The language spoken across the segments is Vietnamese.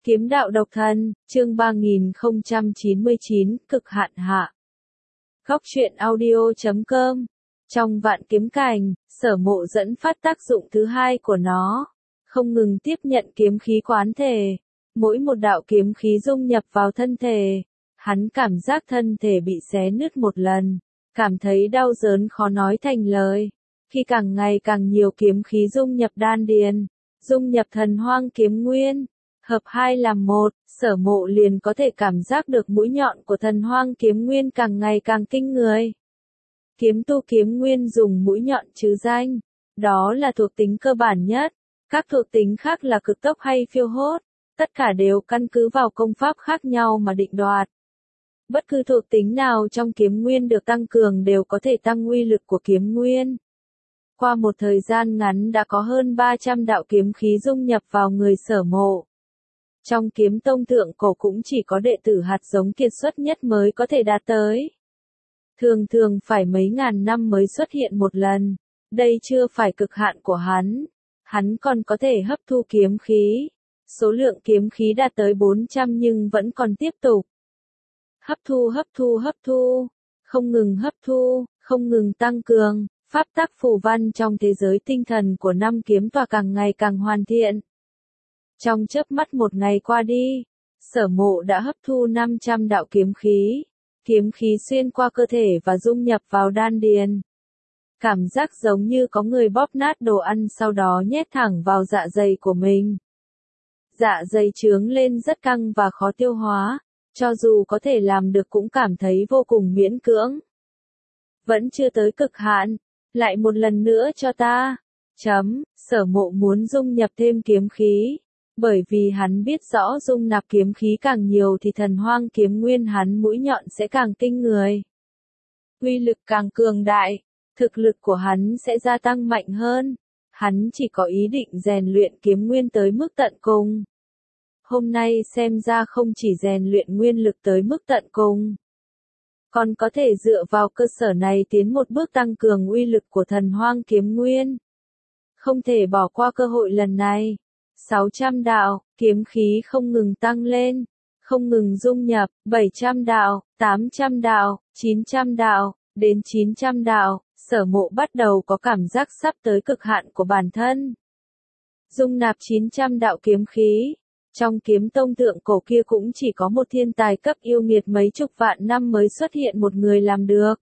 Kiếm đạo độc thân, chương 3099, cực hạn hạ. Góc truyện audio.com. Trong vạn kiếm cảnh, Sở Mộ dẫn phát tác dụng thứ hai của nó, không ngừng tiếp nhận kiếm khí quán thể. Mỗi một đạo kiếm khí dung nhập vào thân thể, hắn cảm giác thân thể bị xé nứt một lần, cảm thấy đau đớn khó nói thành lời. Khi càng ngày càng nhiều kiếm khí dung nhập đan điền, dung nhập thần hoang kiếm nguyên, hợp hai làm một, Sở Mộ liền có thể cảm giác được mũi nhọn của thần hoang kiếm nguyên càng ngày càng kinh người. Kiếm tu kiếm nguyên dùng mũi nhọn trừ danh, đó là thuộc tính cơ bản nhất, các thuộc tính khác là cực tốc hay phiêu hốt, tất cả đều căn cứ vào công pháp khác nhau mà định đoạt. Bất cứ thuộc tính nào trong kiếm nguyên được tăng cường đều có thể tăng uy lực của kiếm nguyên. Qua một thời gian ngắn đã có hơn 300 đạo kiếm khí dung nhập vào người Sở Mộ. Trong kiếm tông thượng cổ cũng chỉ có đệ tử hạt giống kiệt xuất nhất mới có thể đạt tới. Thường thường phải mấy ngàn năm mới xuất hiện một lần, đây chưa phải cực hạn của hắn còn có thể hấp thu kiếm khí. Số lượng kiếm khí đạt tới 400 nhưng vẫn còn tiếp tục. Hấp thu, không ngừng hấp thu, không ngừng tăng cường, pháp tắc phù văn trong thế giới tinh thần của năm kiếm tòa càng ngày càng hoàn thiện. Trong chớp mắt một ngày qua đi, Sở Mộ đã hấp thu 500 đạo kiếm khí xuyên qua cơ thể và dung nhập vào đan điền. Cảm giác giống như có người bóp nát đồ ăn sau đó nhét thẳng vào dạ dày của mình. Dạ dày trướng lên rất căng và khó tiêu hóa, cho dù có thể làm được cũng cảm thấy vô cùng miễn cưỡng. Vẫn chưa tới cực hạn, lại một lần nữa cho ta. Sở Mộ muốn dung nhập thêm kiếm khí, bởi vì hắn biết rõ dung nạp kiếm khí càng nhiều thì thần hoang kiếm nguyên hắn mũi nhọn sẽ càng kinh người. Uy lực càng cường đại, thực lực của hắn sẽ gia tăng mạnh hơn. Hắn chỉ có ý định rèn luyện kiếm nguyên tới mức tận cùng. Hôm nay xem ra không chỉ rèn luyện nguyên lực tới mức tận cùng, còn có thể dựa vào cơ sở này tiến một bước tăng cường uy lực của thần hoang kiếm nguyên. Không thể bỏ qua cơ hội lần này. 600 đạo, kiếm khí không ngừng tăng lên, không ngừng dung nhập, 700 đạo, 800 đạo, 900 đạo, đến 900 đạo, Sở Mộ bắt đầu có cảm giác sắp tới cực hạn của bản thân. Dung nạp 900 đạo kiếm khí, trong kiếm tông thượng cổ kia cũng chỉ có một thiên tài cấp yêu nghiệt mấy chục vạn năm mới xuất hiện một người làm được.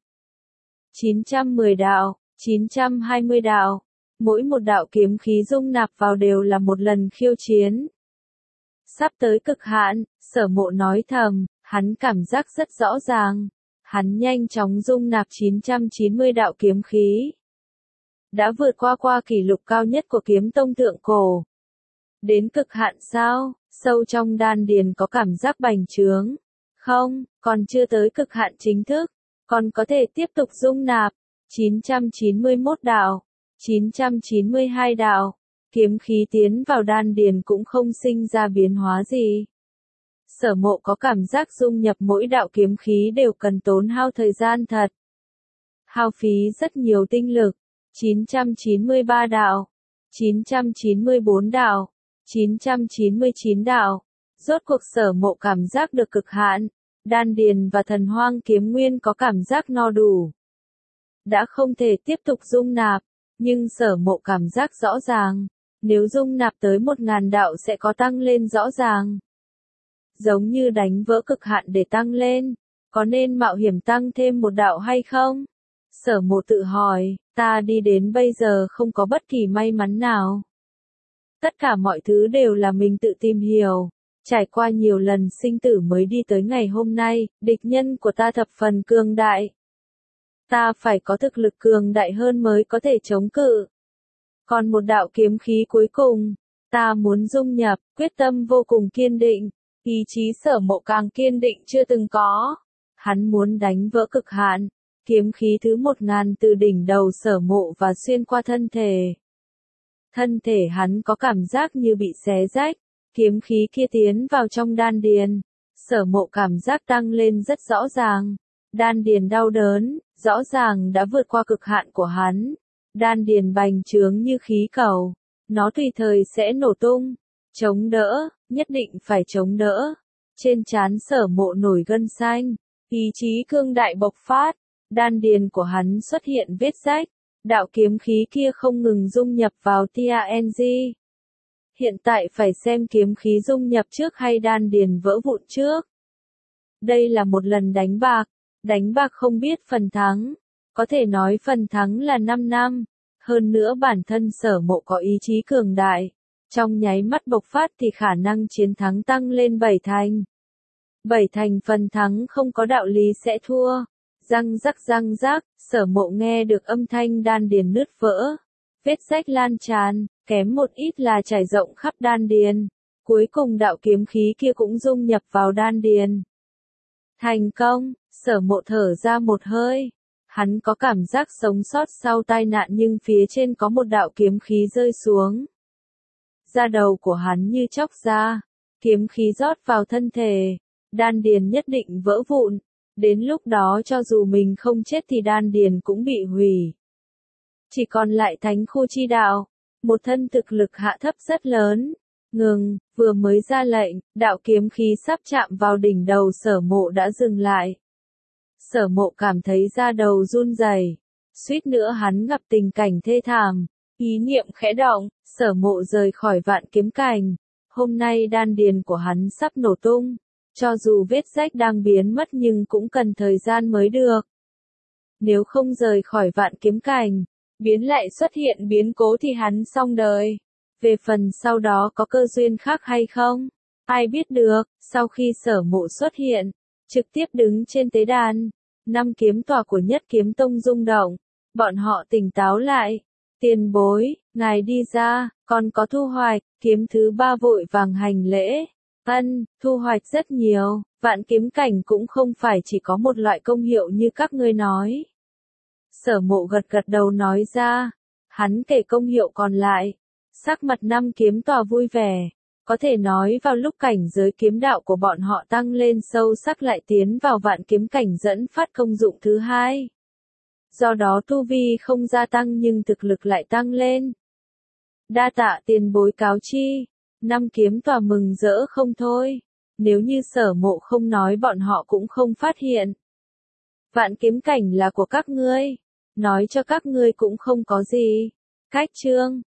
910 đạo, 920 đạo. Mỗi một đạo kiếm khí dung nạp vào đều là một lần khiêu chiến. Sắp tới cực hạn, Sở Mộ nói thầm, hắn cảm giác rất rõ ràng. Hắn nhanh chóng dung nạp 990 đạo kiếm khí. Đã vượt qua kỷ lục cao nhất của kiếm tông thượng cổ. Đến cực hạn sao? Sâu trong đan điền có cảm giác bành trướng. Không, còn chưa tới cực hạn chính thức. Còn có thể tiếp tục dung nạp. 991 đạo. 992 đạo, kiếm khí tiến vào đan điền cũng không sinh ra biến hóa gì. Sở Mộ có cảm giác dung nhập mỗi đạo kiếm khí đều cần tốn hao thời gian thật. Hao phí rất nhiều tinh lực. 993 đạo, 994 đạo, 999 đạo. Rốt cuộc Sở Mộ cảm giác được cực hạn, đan điền và thần hoang kiếm nguyên có cảm giác no đủ. Đã không thể tiếp tục dung nạp. Nhưng Sở Mộ cảm giác rõ ràng, nếu dung nạp tới 1000 đạo sẽ có tăng lên rõ ràng. Giống như đánh vỡ cực hạn để tăng lên, có nên mạo hiểm tăng thêm một đạo hay không? Sở Mộ tự hỏi, ta đi đến bây giờ không có bất kỳ may mắn nào. Tất cả mọi thứ đều là mình tự tìm hiểu, trải qua nhiều lần sinh tử mới đi tới ngày hôm nay, địch nhân của ta thập phần cường đại. Ta phải có thực lực cường đại hơn mới có thể chống cự. Còn một đạo kiếm khí cuối cùng, ta muốn dung nhập, quyết tâm vô cùng kiên định, ý chí Sở Mộ càng kiên định chưa từng có. Hắn muốn đánh vỡ cực hạn, kiếm khí thứ 1000 từ đỉnh đầu Sở Mộ và xuyên qua thân thể. Thân thể hắn có cảm giác như bị xé rách, kiếm khí kia tiến vào trong đan điền. Sở Mộ cảm giác tăng lên rất rõ ràng. Đan điền đau đớn, rõ ràng đã vượt qua cực hạn của hắn. Đan điền bành trướng như khí cầu, nó tùy thời sẽ nổ tung. Chống đỡ, nhất định phải chống đỡ. Trên trán Sở Mộ nổi gân xanh, ý chí cương đại bộc phát, đan điền của hắn xuất hiện vết rách, đạo kiếm khí kia không ngừng dung nhập vào TANG. Hiện tại phải xem kiếm khí dung nhập trước hay đan điền vỡ vụn trước. Đây là một lần đánh bạc không biết phần thắng, có thể nói phần thắng là 5 năm, hơn nữa bản thân Sở Mộ có ý chí cường đại, trong nháy mắt bộc phát thì khả năng chiến thắng tăng lên 7 thành. 7 thành phần thắng không có đạo lý sẽ thua. Răng rắc, Sở Mộ nghe được âm thanh đan điền nứt vỡ, vết rách lan tràn, kém một ít là trải rộng khắp đan điền. Cuối cùng đạo kiếm khí kia cũng dung nhập vào đan điền. Thành công, Sở Mộ thở ra một hơi. Hắn có cảm giác sống sót sau tai nạn nhưng phía trên có một đạo kiếm khí rơi xuống. Da đầu của hắn như chóc ra, kiếm khí rót vào thân thể, đan điền nhất định vỡ vụn. Đến lúc đó cho dù mình không chết thì đan điền cũng bị hủy. Chỉ còn lại thánh khu chi đạo, một thân thực lực hạ thấp rất lớn. Ngừng, vừa mới ra lệnh, đạo kiếm khí sắp chạm vào đỉnh đầu Sở Mộ đã dừng lại. Sở Mộ cảm thấy da đầu run rẩy, suýt nữa hắn gặp tình cảnh thê thảm. Ý niệm khẽ động, Sở Mộ rời khỏi vạn kiếm cảnh. Hôm nay đan điền của hắn sắp nổ tung. Cho dù vết rách đang biến mất nhưng cũng cần thời gian mới được. Nếu không rời khỏi vạn kiếm cảnh, biến lại xuất hiện biến cố thì hắn xong đời. Về phần sau đó có cơ duyên khác hay không? Ai biết được, sau khi Sở Mộ xuất hiện, trực tiếp đứng trên tế đàn, 5 kiếm tòa của Nhất Kiếm Tông rung động, bọn họ tỉnh táo lại. Tiền bối, ngài đi ra, còn có thu hoạch, kiếm thứ 3 vội vàng hành lễ. Thu hoạch rất nhiều, vạn kiếm cảnh cũng không phải chỉ có một loại công hiệu như các ngươi nói. Sở Mộ gật gật đầu nói ra, hắn kể công hiệu còn lại, sắc mặt 5 kiếm tòa vui vẻ, có thể nói vào lúc cảnh giới kiếm đạo của bọn họ tăng lên sâu sắc lại tiến vào vạn kiếm cảnh dẫn phát công dụng thứ 2. Do đó tu vi không gia tăng nhưng thực lực lại tăng lên. Đa tạ tiền bối cáo chi. 5 kiếm tòa mừng rỡ không thôi, nếu như Sở Mộ không nói bọn họ cũng không phát hiện. Vạn kiếm cảnh là của các ngươi, nói cho các ngươi cũng không có gì. Cách chương